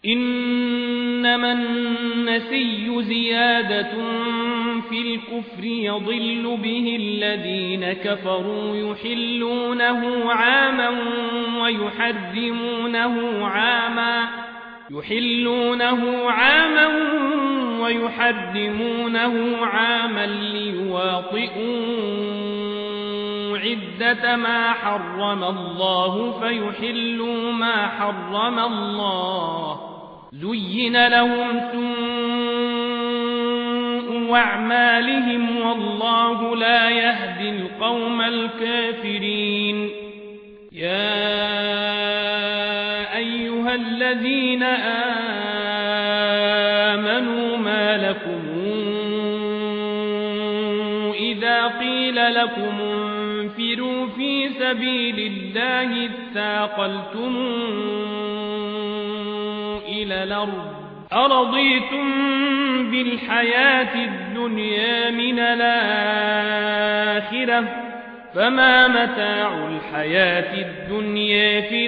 إنما النسي زيادة في الكفر يضل به الذين كفروا يحلونه عاما ويحرمونه عاما ليواطئوا عدة ما حرم الله فيحلوا ما حرم الله زين لهم سوء أعمالهم والله لا يهدي القوم الكافرين. يا أيها الذين آمنوا ما لكم إذا قيل لكم انفروا في سبيل الله اثاقلتم إلى الأرض أرضيتم بالحياة الدنيا من الآخرة فما متاع الحياة الدنيا في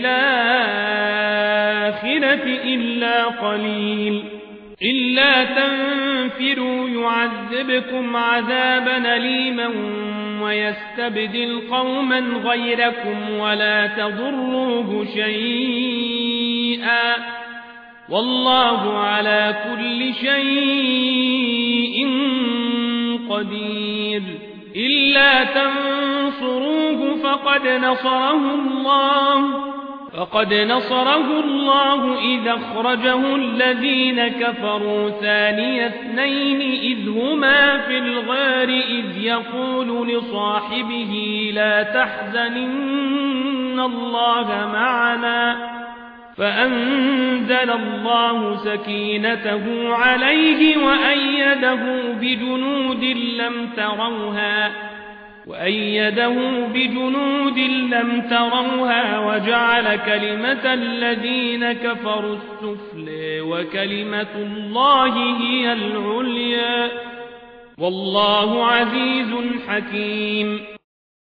الآخرة إلا قليل. إلا تنفروا يعذبكم عذابا أليما ويستبدل قوما غيركم ولا تضروه شيئا والله على كل شيء قدير. إلا تنصروه فقد نصره الله إذ أخرجه الذين كفروا ثاني اثنين إذ هما في الغار إذ يقول لصاحبه لا تحزن إن الله معنا فأنزل الله سكينته عليه وأيده بجنود لم تروها وجعل كلمة الذين كفروا السفلى وكلمة الله هي العليا والله عزيز حكيم.